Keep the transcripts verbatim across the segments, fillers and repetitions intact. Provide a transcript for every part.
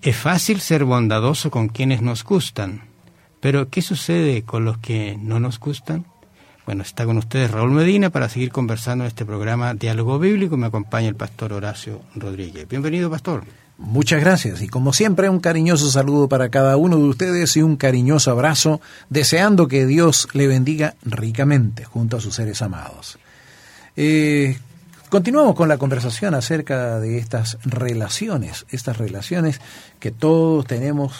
es fácil ser bondadoso con quienes nos gustan, pero ¿qué sucede con los que no nos gustan? Bueno, está con ustedes Raúl Medina para seguir conversando en este programa Diálogo Bíblico. Me acompaña el pastor Horacio Rodríguez. Bienvenido, pastor. Muchas gracias, y como siempre un cariñoso saludo para cada uno de ustedes y un cariñoso abrazo, deseando que Dios le bendiga ricamente junto a sus seres amados. Eh, continuamos con la conversación acerca de estas relaciones, estas relaciones que todos tenemos,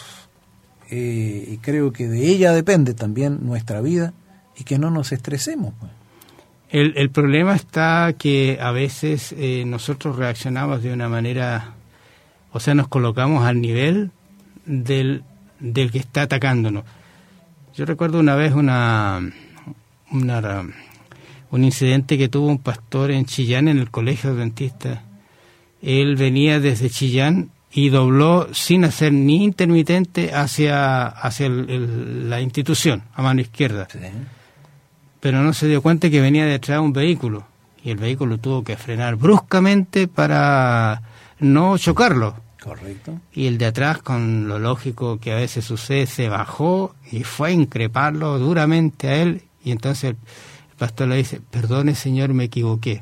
eh, y creo que de ella depende también nuestra vida, y que no nos estresemos, pues. El, el problema está que a veces eh, nosotros reaccionamos de una manera, o sea, nos colocamos al nivel del, del que está atacándonos. Yo recuerdo una vez una, una un incidente que tuvo un pastor en Chillán, en el colegio adventista. Él venía desde Chillán y dobló sin hacer ni intermitente hacia, hacia el, el, la institución, a mano izquierda. Sí. Pero no se dio cuenta que venía detrás un vehículo, y el vehículo tuvo que frenar bruscamente para no chocarlo. Correcto. Y el de atrás, con lo lógico que a veces sucede, se bajó y fue a increparlo duramente a él, y entonces el, el pastor le dice: perdone, señor, me equivoqué.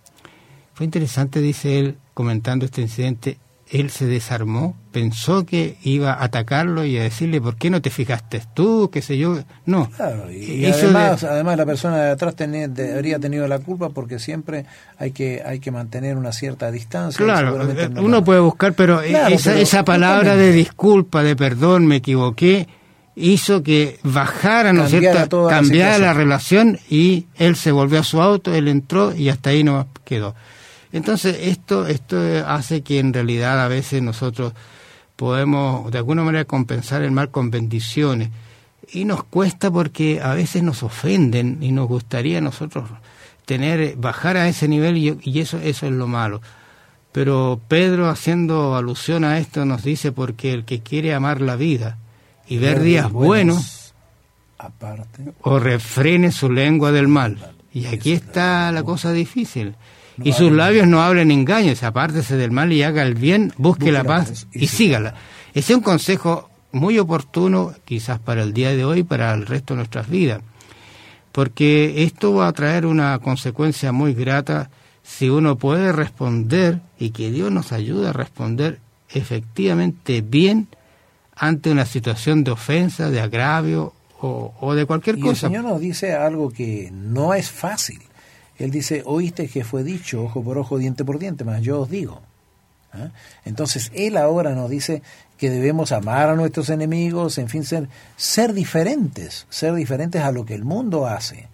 Fue interesante, dice él, comentando este incidente. Él se desarmó, pensó que iba a atacarlo y a decirle: ¿por qué no te fijaste tú? ¿Qué sé yo? No. Claro, y, y además, de... además la persona de atrás tenía, de, habría tenido la culpa, porque siempre hay que hay que mantener una cierta distancia. Claro, no uno la... puede buscar, pero, claro, esa, pero esa palabra de disculpa, de perdón, me equivoqué, hizo que bajara, ¿no es cierto?, cambiara la, la relación, y él se volvió a su auto, él entró y hasta ahí no quedó. Entonces esto esto hace que en realidad a veces nosotros podemos de alguna manera compensar el mal con bendiciones, y nos cuesta porque a veces nos ofenden y nos gustaría a nosotros tener bajar a ese nivel, y, y eso eso es lo malo. Pero Pedro, haciendo alusión a esto, nos dice: porque el que quiere amar la vida y ver días buenos, aparte, o refrene su lengua del mal. Y aquí está la cosa difícil. No, y sus labios no hablen engaños, apártese del mal y haga el bien, busque, busque la paz, paz y, y sígala. Ese es un consejo muy oportuno, quizás para el día de hoy, para el resto de nuestras vidas, porque esto va a traer una consecuencia muy grata si uno puede responder, y que Dios nos ayude a responder efectivamente bien ante una situación de ofensa, de agravio o, o de cualquier y cosa. El Señor nos dice algo que no es fácil. Él dice: oíste que fue dicho, ojo por ojo, diente por diente, mas yo os digo. ¿Ah? Entonces, Él ahora nos dice que debemos amar a nuestros enemigos, en fin, ser, ser diferentes, ser diferentes a lo que el mundo hace.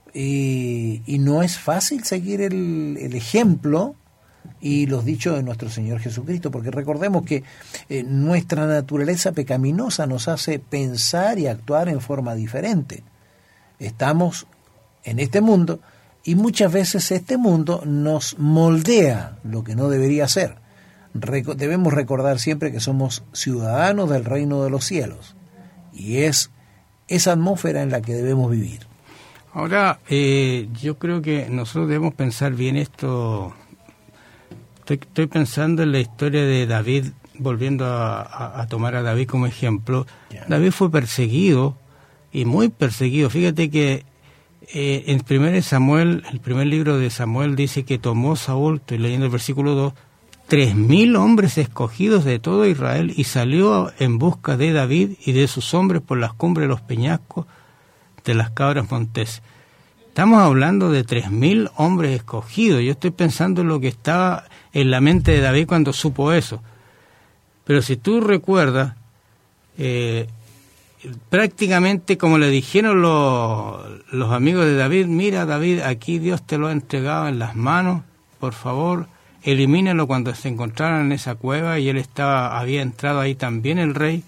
Y, y no es fácil seguir el, el ejemplo y los dichos de nuestro Señor Jesucristo, porque recordemos que eh, nuestra naturaleza pecaminosa nos hace pensar y actuar en forma diferente. Estamos en este mundo, y muchas veces este mundo nos moldea lo que no debería ser. Reco- debemos recordar siempre que somos ciudadanos del reino de los cielos, y es esa atmósfera en la que debemos vivir. Ahora, eh, yo creo que nosotros debemos pensar bien esto. Estoy, estoy pensando en la historia de David, volviendo a, a, a tomar a David como ejemplo. Yeah. David fue perseguido, y muy perseguido. Fíjate que Eh, en primer Samuel, el primer libro de Samuel dice que tomó Saúl, estoy leyendo el versículo dos, tres mil hombres escogidos de todo Israel, y salió en busca de David y de sus hombres por las cumbres de los peñascos de las cabras monteses. Estamos hablando de tres mil hombres escogidos. Yo estoy pensando en lo que estaba en la mente de David cuando supo eso. Pero si tú recuerdas, eh, prácticamente como le dijeron los, los amigos de David: mira, David, aquí Dios te lo ha entregado en las manos, por favor, elimínalo. Cuando se encontraron en esa cueva, y él estaba había entrado ahí también el rey,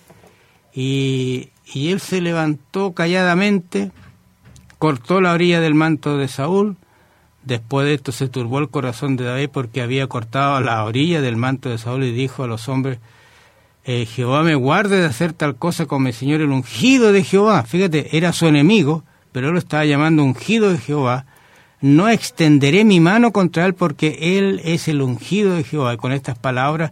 y, y él se levantó calladamente, cortó la orilla del manto de Saúl. Después de esto se turbó el corazón de David, porque había cortado la orilla del manto de Saúl, y dijo a los hombres: Eh, Jehová me guarde de hacer tal cosa con mi señor el ungido de Jehová. Fíjate, era su enemigo, pero él lo estaba llamando ungido de Jehová. No extenderé mi mano contra él, porque él es el ungido de Jehová. Y con estas palabras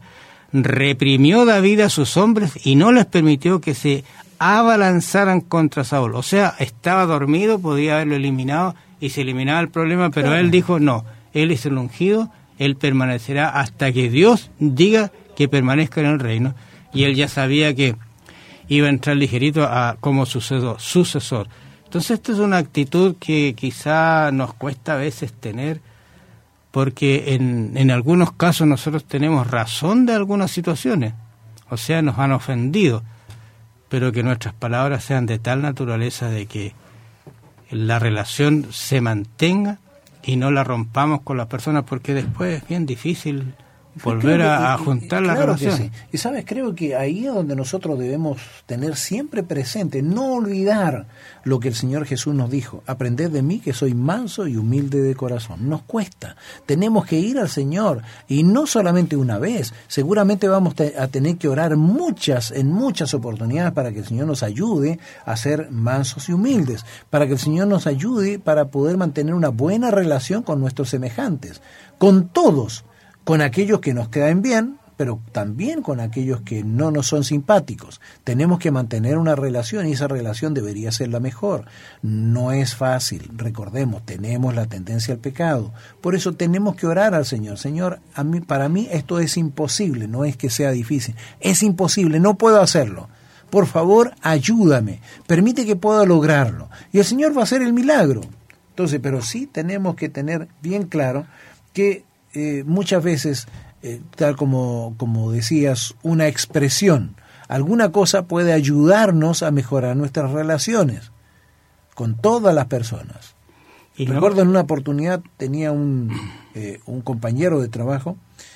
reprimió David a sus hombres y no les permitió que se abalanzaran contra Saúl. O sea, estaba dormido, podía haberlo eliminado y se eliminaba el problema, pero claro. Él dijo, no, él es el ungido, él permanecerá hasta que Dios diga que permanezca en el reino. Y él ya sabía que iba a entrar ligerito a, como sucesor, sucesor. Entonces, esta es una actitud que quizá nos cuesta a veces tener, porque en, en algunos casos nosotros tenemos razón de algunas situaciones, o sea, nos han ofendido, pero que nuestras palabras sean de tal naturaleza de que la relación se mantenga y no la rompamos con las personas, porque después es bien difícil volver a, a juntar la claro relación. Sí. Y sabes, creo que ahí es donde nosotros debemos tener siempre presente, no olvidar lo que el Señor Jesús nos dijo: aprended de mí que soy manso y humilde de corazón. Nos cuesta, tenemos que ir al Señor, y no solamente una vez, seguramente vamos a tener que orar muchas, en muchas oportunidades, para que el Señor nos ayude a ser mansos y humildes, para que el Señor nos ayude para poder mantener una buena relación con nuestros semejantes, con todos, con aquellos que nos caen bien, pero también con aquellos que no nos son simpáticos. Tenemos que mantener una relación, y esa relación debería ser la mejor. No es fácil, recordemos, tenemos la tendencia al pecado. Por eso tenemos que orar al Señor. Señor, a mí, para mí esto es imposible, no es que sea difícil, es imposible, no puedo hacerlo. Por favor, ayúdame, permite que pueda lograrlo. Y el Señor va a hacer el milagro. Entonces, pero sí tenemos que tener bien claro que Eh, muchas veces, eh, tal como, como decías, una expresión, alguna cosa puede ayudarnos a mejorar nuestras relaciones con todas las personas. Y recuerdo no. en una oportunidad tenía un, eh, un compañero de trabajo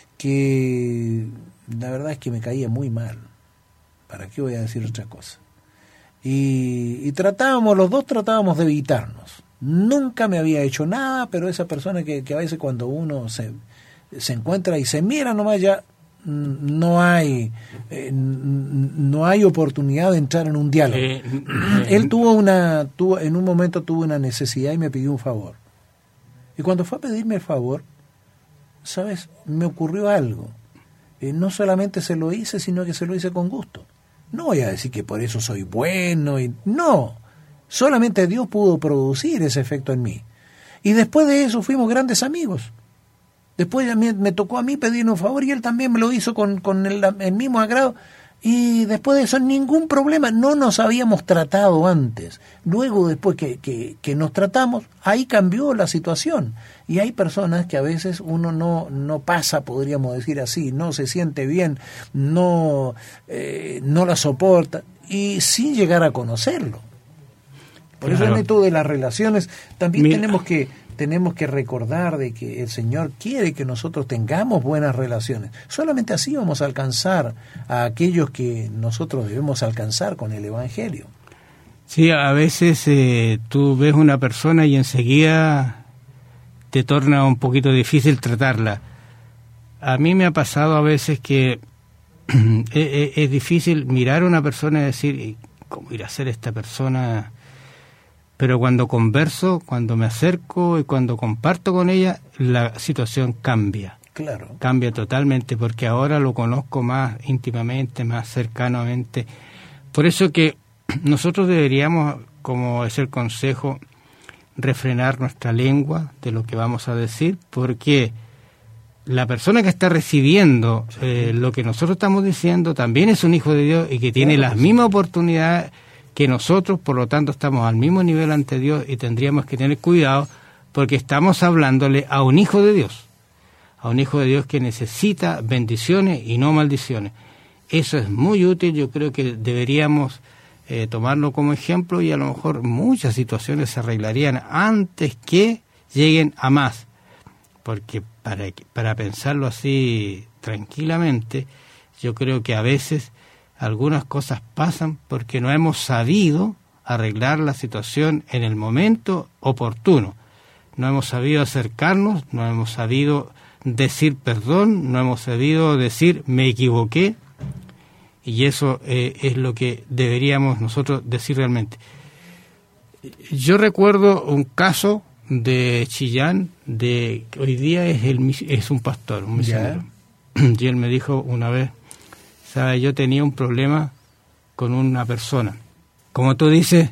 que la verdad es que me caía muy mal. ¿Para qué voy a decir otra cosa? Y, y tratábamos, los dos tratábamos de evitarnos. Nunca me había hecho nada, pero esa persona que, que a veces cuando uno se, se encuentra y se mira nomás, ya no hay eh, no hay oportunidad de entrar en un diálogo. Eh, eh, Él tuvo una tuvo en un momento tuvo una necesidad y me pidió un favor. Y cuando fue a pedirme el favor, ¿sabes? Me ocurrió algo. Eh, no solamente se lo hice, sino que se lo hice con gusto. No voy a decir que por eso soy bueno, y no. Solamente Dios pudo producir ese efecto en mí. Y después de eso fuimos grandes amigos. Después a mí, me tocó a mí pedirle un favor y él también me lo hizo con, con el, el mismo agrado. Y después de eso ningún problema. No nos habíamos tratado antes. Luego, después que, que, que nos tratamos, ahí cambió la situación. Y hay personas que a veces uno no, no pasa, podríamos decir así, no se siente bien, no, eh, no la soporta, y sin llegar a conocerlo. Por eso claro. En esto de las relaciones también Mira. tenemos que tenemos que recordar de que el Señor quiere que nosotros tengamos buenas relaciones. Solamente así vamos a alcanzar a aquellos que nosotros debemos alcanzar con el Evangelio. Sí, a veces eh, tú ves una persona y enseguida te torna un poquito difícil tratarla. A mí me ha pasado a veces que es, es difícil mirar a una persona y decir, ¿cómo irá a ser esta persona? Pero cuando converso, cuando me acerco y cuando comparto con ella, la situación cambia. Claro. Cambia totalmente, porque ahora lo conozco más íntimamente, más cercanamente. Por eso que nosotros deberíamos, como es el consejo, refrenar nuestra lengua de lo que vamos a decir, porque la persona que está recibiendo sí. eh, lo que nosotros estamos diciendo también es un hijo de Dios y que tiene claro, las sí. mismas oportunidades que nosotros, por lo tanto estamos al mismo nivel ante Dios, y tendríamos que tener cuidado porque estamos hablándole a un hijo de Dios, a un hijo de Dios que necesita bendiciones y no maldiciones. Eso es muy útil, yo creo que deberíamos eh, tomarlo como ejemplo, y a lo mejor muchas situaciones se arreglarían antes que lleguen a más, porque para, para pensarlo así tranquilamente, yo creo que a veces algunas cosas pasan porque no hemos sabido arreglar la situación en el momento oportuno. No hemos sabido acercarnos, no hemos sabido decir perdón, no hemos sabido decir me equivoqué, y eso eh, es lo que deberíamos nosotros decir realmente. Yo recuerdo un caso de Chillán, de hoy día es, el, es un pastor, un misionero, y él me dijo una vez, ¿Sabe? Yo tenía un problema con una persona. Como tú dices,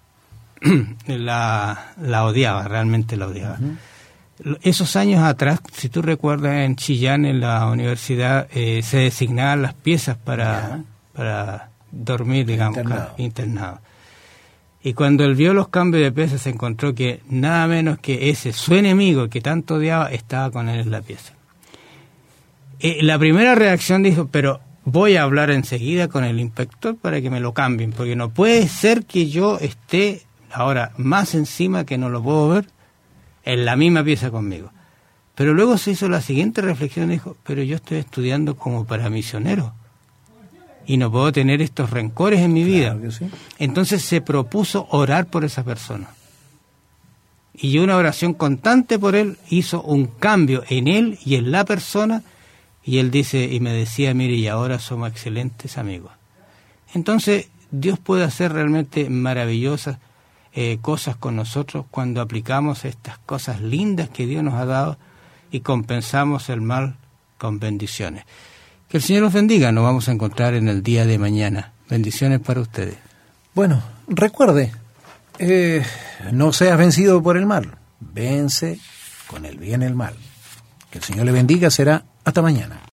la, la odiaba, realmente la odiaba. Uh-huh. Esos años atrás, si tú recuerdas, en Chillán, en la universidad, eh, se designaban las piezas para, uh-huh. para dormir, digamos, internado. internado. Y cuando él vio los cambios de pieza, se encontró que nada menos que ese, su enemigo que tanto odiaba, estaba con él en la pieza. Eh, la primera reacción dijo, pero voy a hablar enseguida con el inspector para que me lo cambien, porque no puede ser que yo esté ahora más encima, que no lo puedo ver, en la misma pieza conmigo. Pero luego se hizo la siguiente reflexión y dijo, pero yo estoy estudiando como para misionero y no puedo tener estos rencores en mi vida. Claro que sí. Entonces se propuso orar por esa persona. Y una oración constante por él hizo un cambio en él y en la persona. Y él dice, y me decía, mire, y ahora somos excelentes amigos. Entonces, Dios puede hacer realmente maravillosas eh, cosas con nosotros cuando aplicamos estas cosas lindas que Dios nos ha dado y compensamos el mal con bendiciones. Que el Señor los bendiga. Nos vamos a encontrar en el día de mañana. Bendiciones para ustedes. Bueno, recuerde, eh, no seas vencido por el mal. Vence con el bien el mal. Que el Señor le bendiga. Será hasta mañana.